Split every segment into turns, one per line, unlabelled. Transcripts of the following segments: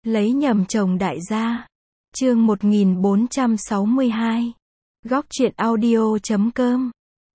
Lấy nhầm chồng đại gia. Chương 1462. Góc truyện audio.com.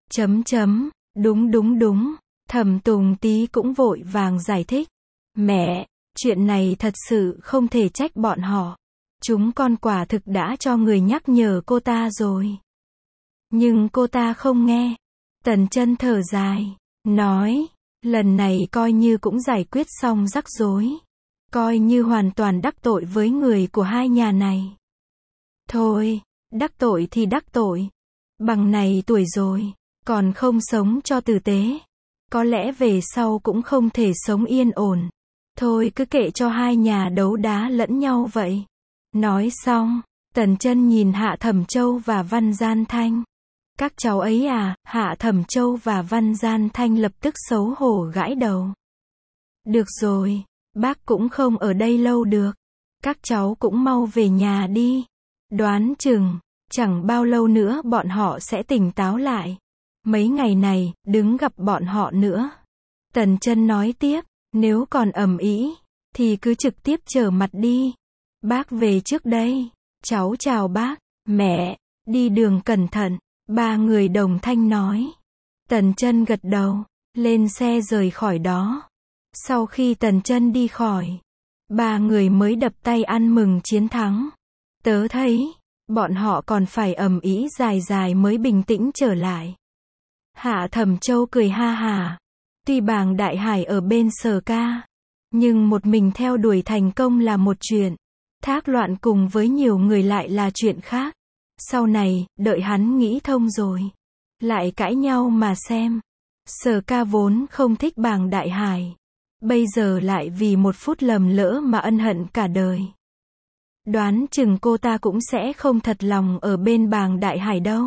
Đúng. Thẩm Tùng Tý cũng vội vàng giải thích. Mẹ, chuyện này thật sự không thể trách bọn họ. Chúng con quả thực đã cho người nhắc nhở cô ta rồi. Nhưng cô ta không nghe. Tần Chân thở dài, nói, lần này coi như cũng giải quyết xong rắc rối. Coi như hoàn toàn đắc tội với người của hai nhà này. Thôi, đắc tội thì đắc tội. Bằng này tuổi rồi, còn không sống cho tử tế. Có lẽ về sau cũng không thể sống yên ổn. Thôi cứ kệ cho hai nhà đấu đá lẫn nhau vậy. Nói xong, Tần Chân nhìn Hạ Thẩm Châu và Văn Gian Thanh. Các cháu ấy à? Hạ Thẩm Châu và Văn Gian Thanh lập tức xấu hổ gãi đầu. Được rồi, bác cũng không ở đây lâu được. Các cháu cũng mau về nhà đi. Đoán chừng, chẳng bao lâu nữa bọn họ sẽ tỉnh táo lại. Mấy ngày này, đừng gặp bọn họ nữa. Tần Chân nói tiếp, nếu còn ầm ĩ, thì cứ trực tiếp trở mặt đi. Bác về trước đây. Cháu chào bác. Mẹ, đi đường cẩn thận. Ba người đồng thanh nói. Tần Chân gật đầu, lên xe rời khỏi đó. Sau khi Tần Chân đi khỏi, ba người mới đập tay ăn mừng chiến thắng. Tớ thấy, bọn họ còn phải ầm ĩ dài dài mới bình tĩnh trở lại. Hạ Thẩm Châu cười ha hả. Tuy Bàng Đại Hải ở bên Sở Ca, nhưng một mình theo đuổi thành công là một chuyện. Thác loạn cùng với nhiều người lại là chuyện khác. Sau này, đợi hắn nghĩ thông rồi, lại cãi nhau mà xem. Sở Ca vốn không thích Bàng Đại Hải, bây giờ lại vì một phút lầm lỡ mà ân hận cả đời. Đoán chừng cô ta cũng sẽ không thật lòng ở bên Bàng Đại Hải đâu.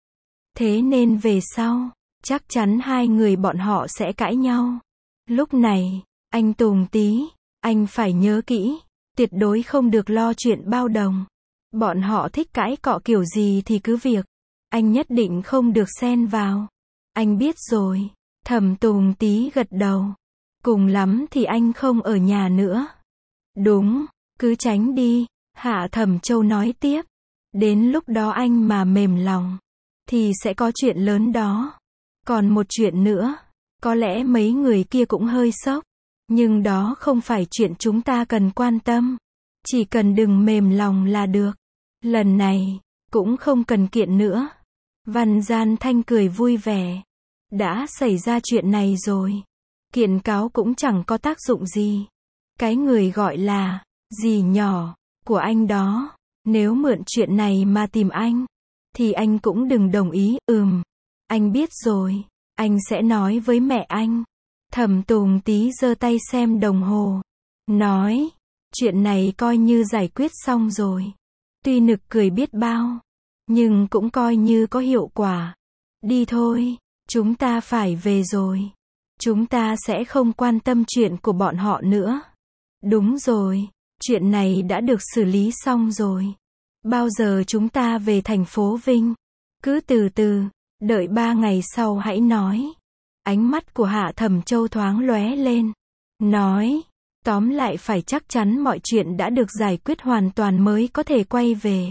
Thế nên về sau, chắc chắn hai người bọn họ sẽ cãi nhau. Lúc này, anh Tùng Tý, anh phải nhớ kỹ, tuyệt đối không được lo chuyện bao đồng. Bọn họ thích cãi cọ kiểu gì thì cứ việc. Anh nhất định không được xen vào. Anh biết rồi. Thẩm Tùng Tý gật đầu. Cùng lắm thì anh không ở nhà nữa. Đúng, cứ tránh đi. Hạ Thẩm Châu nói tiếp. Đến lúc đó anh mà mềm lòng, thì sẽ có chuyện lớn đó. Còn một chuyện nữa, có lẽ mấy người kia cũng hơi sốc. Nhưng đó không phải chuyện chúng ta cần quan tâm. Chỉ cần đừng mềm lòng là được. Lần này, cũng không cần kiện nữa. Văn Gian Thanh cười vui vẻ. Đã xảy ra chuyện này rồi. Kiện cáo cũng chẳng có tác dụng gì. Cái người gọi là dì nhỏ của anh đó, nếu mượn chuyện này mà tìm anh, thì anh cũng đừng đồng ý. Anh biết rồi. Anh sẽ nói với mẹ anh. Thẩm Tùng Tý giơ tay xem đồng hồ. Nói, chuyện này coi như giải quyết xong rồi. Tuy nực cười biết bao, nhưng cũng coi như có hiệu quả. Đi thôi, chúng ta phải về rồi. Chúng ta sẽ không quan tâm chuyện của bọn họ nữa. Đúng rồi, chuyện này đã được xử lý xong rồi. Bao giờ chúng ta về thành phố Vinh? Cứ từ từ, đợi 3 ngày sau hãy nói. Ánh mắt của Hạ Thẩm Châu thoáng lóe lên. Nói, tóm lại phải chắc chắn mọi chuyện đã được giải quyết hoàn toàn mới có thể quay về.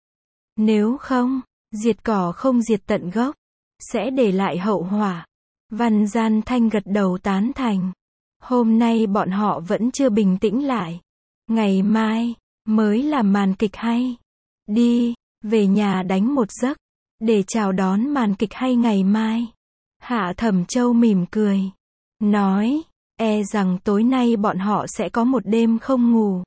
Nếu không, diệt cỏ không diệt tận gốc, sẽ để lại hậu họa. Văn Gian Thanh gật đầu tán thành. Hôm nay bọn họ vẫn chưa bình tĩnh lại. Ngày mai, mới là màn kịch hay. Đi, về nhà đánh một giấc, để chào đón màn kịch hay ngày mai. Hạ Thẩm Châu mỉm cười. Nói, e rằng tối nay bọn họ sẽ có một đêm không ngủ.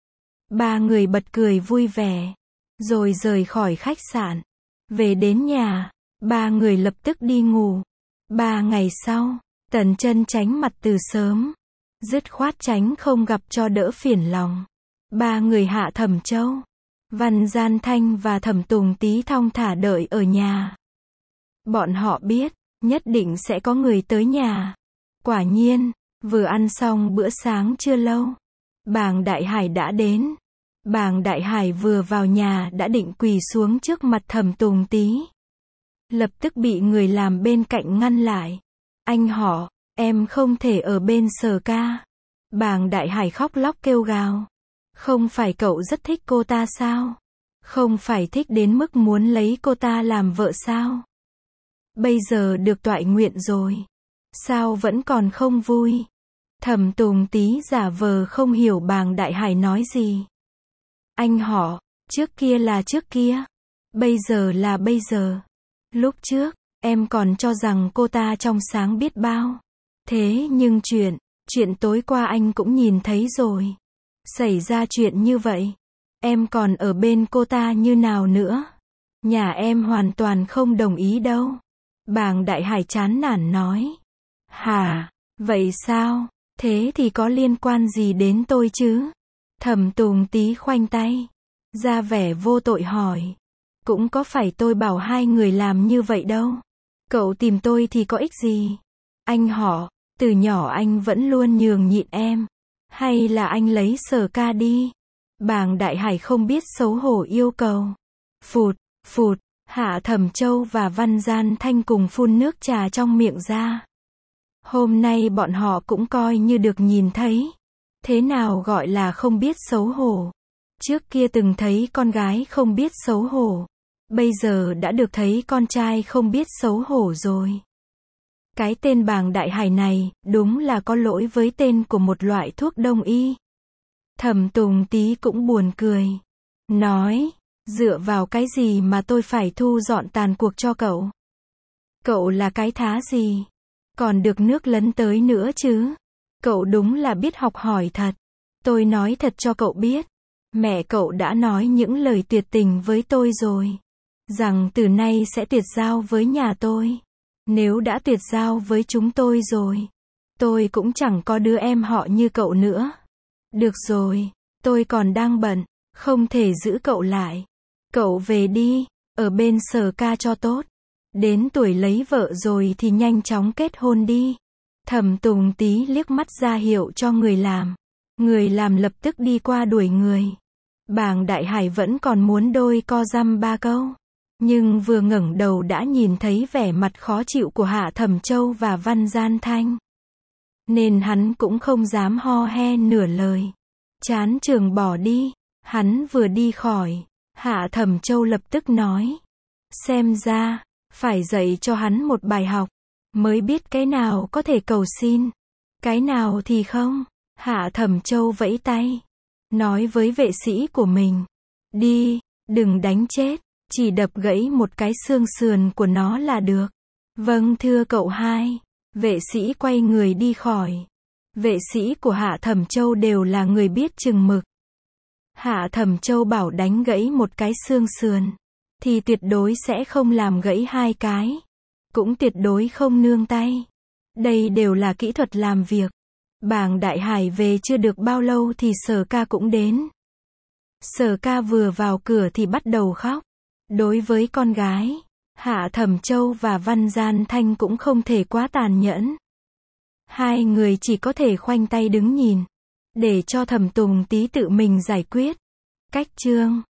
Ba người bật cười vui vẻ, rồi rời khỏi khách sạn. Về đến nhà, ba người lập tức đi ngủ. 3 ngày sau, Tần Chân tránh mặt từ sớm. Dứt khoát tránh không gặp cho đỡ phiền lòng. Ba người Hạ Thẩm Châu, Văn Gian Thanh và Thẩm Tùng Tý thong thả đợi ở nhà. Bọn họ biết, nhất định sẽ có người tới nhà. Quả nhiên, vừa ăn xong bữa sáng chưa lâu, Bàng Đại Hải đã đến. Bàng Đại Hải vừa vào nhà đã định quỳ xuống trước mặt Thẩm Tùng Tý. Lập tức bị người làm bên cạnh ngăn lại. Anh họ, em không thể ở bên Sở Ca. Bàng Đại Hải khóc lóc kêu gào. Không phải cậu rất thích cô ta sao? Không phải thích đến mức muốn lấy cô ta làm vợ sao? Bây giờ được toại nguyện rồi. Sao vẫn còn không vui? Thẩm Tùng Tý giả vờ không hiểu bàng Đại Hải nói gì. Anh họ, trước kia là trước kia. Bây giờ là bây giờ. Lúc trước, em còn cho rằng cô ta trong sáng biết bao. Thế nhưng chuyện tối qua anh cũng nhìn thấy rồi. Xảy ra chuyện như vậy. Em còn ở bên cô ta như nào nữa? Nhà em hoàn toàn không đồng ý đâu. Bàng Đại Hải chán nản nói. Hả? Vậy sao? Thế thì có liên quan gì đến tôi chứ? Thẩm Tùng Tý khoanh tay, ra vẻ vô tội hỏi. Cũng có phải tôi bảo hai người làm như vậy đâu. Cậu tìm tôi thì có ích gì? Anh họ, từ nhỏ anh vẫn luôn nhường nhịn em. Hay là anh lấy Sở Ca đi? Bàng Đại Hải không biết xấu hổ yêu cầu. Phụt, phụt, Hạ Thẩm Châu và Văn Gian Thanh cùng phun nước trà trong miệng ra. Hôm nay bọn họ cũng coi như được nhìn thấy. Thế nào gọi là không biết xấu hổ? Trước kia từng thấy con gái không biết xấu hổ. Bây giờ đã được thấy con trai không biết xấu hổ rồi. Cái tên Bàng Đại Hải này, đúng là có lỗi với tên của một loại thuốc đông y. Thẩm Tùng Tý cũng buồn cười. Nói, dựa vào cái gì mà tôi phải thu dọn tàn cuộc cho cậu? Cậu là cái thá gì? Còn được nước lấn tới nữa chứ? Cậu đúng là biết học hỏi thật. Tôi nói thật cho cậu biết. Mẹ cậu đã nói những lời tuyệt tình với tôi rồi. Rằng từ nay sẽ tuyệt giao với nhà tôi. Nếu đã tuyệt giao với chúng tôi rồi, tôi cũng chẳng có đứa em họ như cậu nữa. Được rồi, tôi còn đang bận, không thể giữ cậu lại. Cậu về đi, ở bên Sở Ca cho tốt. Đến tuổi lấy vợ rồi thì nhanh chóng kết hôn đi. Thẩm Tùng Tý liếc mắt ra hiệu cho người làm. Người làm lập tức đi qua đuổi người. Bàng Đại Hải vẫn còn muốn đôi co dăm ba câu. Nhưng vừa ngẩng đầu đã nhìn thấy vẻ mặt khó chịu của Hạ Thẩm Châu và Văn Gian Thanh. Nên hắn cũng không dám ho he nửa lời. Chán trường bỏ đi. Hắn vừa đi khỏi, Hạ Thẩm Châu lập tức nói. Xem ra, phải dạy cho hắn một bài học. Mới biết cái nào có thể cầu xin. Cái nào thì không. Hạ Thẩm Châu vẫy tay. Nói với vệ sĩ của mình. Đi, đừng đánh chết. Chỉ đập gãy một cái xương sườn của nó là được. Vâng thưa cậu hai. Vệ sĩ quay người đi khỏi. Vệ sĩ của Hạ Thẩm Châu đều là người biết chừng mực. Hạ Thẩm Châu bảo đánh gãy một cái xương sườn. Thì tuyệt đối sẽ không làm gãy hai cái. Cũng tuyệt đối không nương tay. Đây đều là kỹ thuật làm việc. Bàng Đại Hải về chưa được bao lâu thì Sở Ca cũng đến. Sở Ca vừa vào cửa thì bắt đầu khóc. Đối với con gái, Hạ Thẩm Châu và Văn Gian Thanh cũng không thể quá tàn nhẫn. Hai người chỉ có thể khoanh tay đứng nhìn. Để cho Thẩm Tùng Tý tự mình giải quyết. Cách chương